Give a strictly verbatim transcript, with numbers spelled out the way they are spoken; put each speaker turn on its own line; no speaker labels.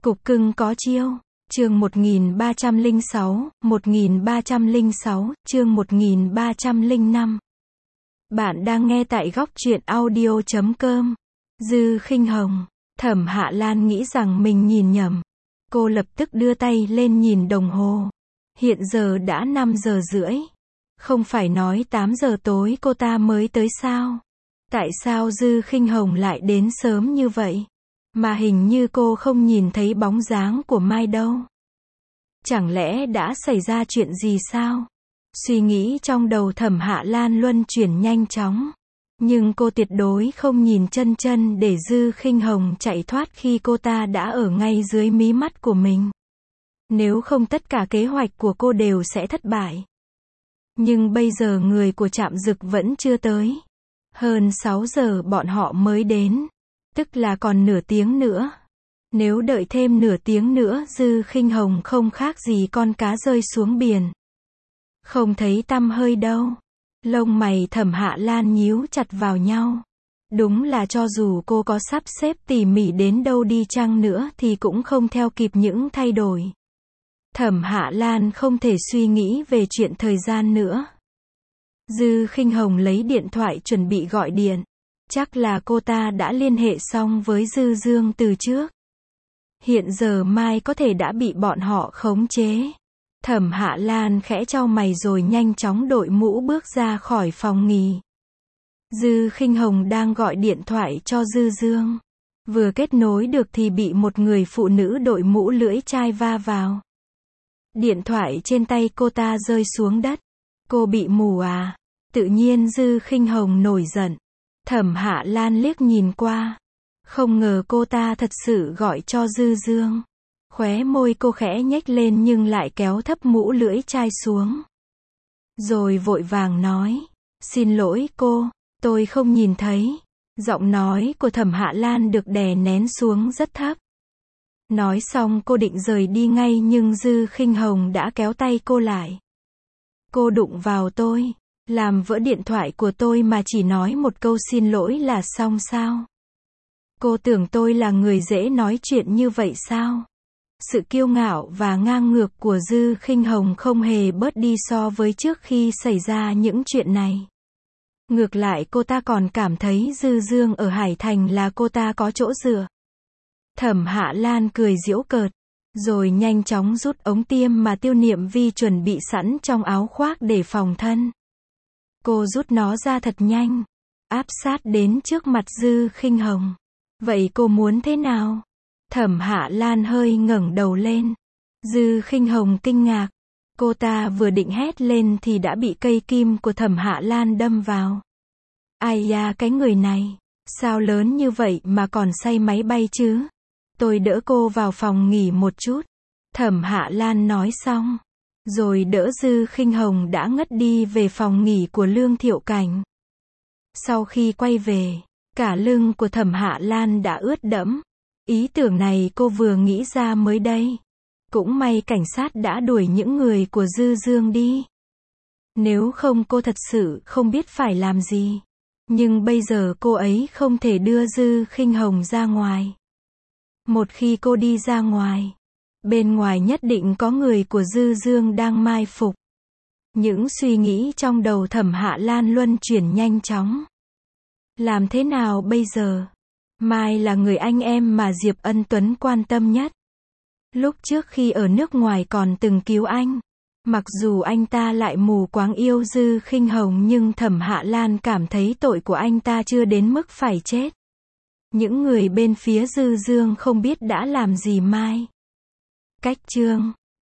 Cục cưng có chiêu. Chương một nghìn ba trăm lẻ sáu, một nghìn ba trăm lẻ sáu, chương một nghìn ba trăm lẻ năm. Bạn đang nghe tại góc truyện audio chấm com. Dư Khinh Hồng. Thẩm Hạ Lan nghĩ rằng mình nhìn nhầm. Cô lập tức đưa tay lên nhìn đồng hồ. Hiện giờ đã năm giờ rưỡi. Không phải nói tám giờ tối cô ta mới tới sao? Tại sao Dư Khinh Hồng lại đến sớm như vậy? Mà hình như cô không nhìn thấy bóng dáng của Mai đâu. Chẳng lẽ đã xảy ra chuyện gì sao? Suy nghĩ trong đầu Thẩm Hạ Lan luân chuyển nhanh chóng. Nhưng cô tuyệt đối không nhìn chân chân để Dư Khinh Hồng chạy thoát khi cô ta đã ở ngay dưới mí mắt của mình. Nếu không tất cả kế hoạch của cô đều sẽ thất bại. Nhưng bây giờ người của Trạm Dực vẫn chưa tới. Hơn sáu giờ bọn họ mới đến. Tức là còn nửa tiếng nữa. Nếu đợi thêm nửa tiếng nữa Dư Khinh Hồng không khác gì con cá rơi xuống biển. Không thấy tăm hơi đâu. Lông mày Thẩm Hạ Lan nhíu chặt vào nhau. Đúng là cho dù cô có sắp xếp tỉ mỉ đến đâu đi chăng nữa thì cũng không theo kịp những thay đổi. Thẩm Hạ Lan không thể suy nghĩ về chuyện thời gian nữa. Dư Khinh Hồng lấy điện thoại chuẩn bị gọi điện. Chắc là cô ta đã liên hệ xong với Dư Dương từ trước. Hiện giờ Mai có thể đã bị bọn họ khống chế. Thẩm Hạ Lan khẽ chau mày rồi nhanh chóng đội mũ bước ra khỏi phòng nghỉ. Dư Khinh Hồng đang gọi điện thoại cho Dư Dương. Vừa kết nối được thì bị một người phụ nữ đội mũ lưỡi chai va vào. Điện thoại trên tay cô ta rơi xuống đất. Cô bị mù à? Tự nhiên Dư Khinh Hồng nổi giận. Thẩm Hạ Lan liếc nhìn qua. Không ngờ cô ta thật sự gọi cho Dư Dương. Khóe môi cô khẽ nhếch lên nhưng lại kéo thấp mũ lưỡi chai xuống. Rồi vội vàng nói. Xin lỗi cô, tôi không nhìn thấy. Giọng nói của Thẩm Hạ Lan được đè nén xuống rất thấp. Nói xong cô định rời đi ngay nhưng Dư Khinh Hồng đã kéo tay cô lại. Cô đụng vào tôi. Làm vỡ điện thoại của tôi mà chỉ nói một câu xin lỗi là xong sao? Cô tưởng tôi là người dễ nói chuyện như vậy sao? Sự kiêu ngạo và ngang ngược của Dư Khinh Hồng không hề bớt đi so với trước khi xảy ra những chuyện này. Ngược lại cô ta còn cảm thấy Dư Dương ở Hải Thành là cô ta có chỗ dựa. Thẩm Hạ Lan cười giễu cợt, rồi nhanh chóng rút ống tiêm mà Tiêu Niệm Vi chuẩn bị sẵn trong áo khoác để phòng thân. Cô rút nó ra thật nhanh, áp sát đến trước mặt Dư Khinh Hồng. Vậy cô muốn thế nào? Thẩm Hạ Lan hơi ngẩng đầu lên. Dư Khinh Hồng kinh ngạc. Cô ta vừa định hét lên thì đã bị cây kim của Thẩm Hạ Lan đâm vào. Ai da cái người này, sao lớn như vậy mà còn say máy bay chứ? Tôi đỡ cô vào phòng nghỉ một chút. Thẩm Hạ Lan nói xong. Rồi đỡ Dư Khinh Hồng đã ngất đi về phòng nghỉ của Lương Thiệu Cảnh. Sau khi quay về, cả lưng của Thẩm Hạ Lan đã ướt đẫm. Ý tưởng này cô vừa nghĩ ra mới đây. Cũng may cảnh sát đã đuổi những người của Dư Dương đi. Nếu không cô thật sự không biết phải làm gì. Nhưng bây giờ cô ấy không thể đưa Dư Khinh Hồng ra ngoài. Một khi cô đi ra ngoài, bên ngoài nhất định có người của Dư Dương đang mai phục. Những suy nghĩ trong đầu Thẩm Hạ Lan luân chuyển nhanh chóng. Làm thế nào bây giờ? Mai là người anh em mà Diệp Ân Tuấn quan tâm nhất. Lúc trước khi ở nước ngoài còn từng cứu anh. Mặc dù anh ta lại mù quáng yêu Dư Khinh Hồng nhưng Thẩm Hạ Lan cảm thấy tội của anh ta chưa đến mức phải chết. Những người bên phía Dư Dương không biết đã làm gì Mai. Cách chương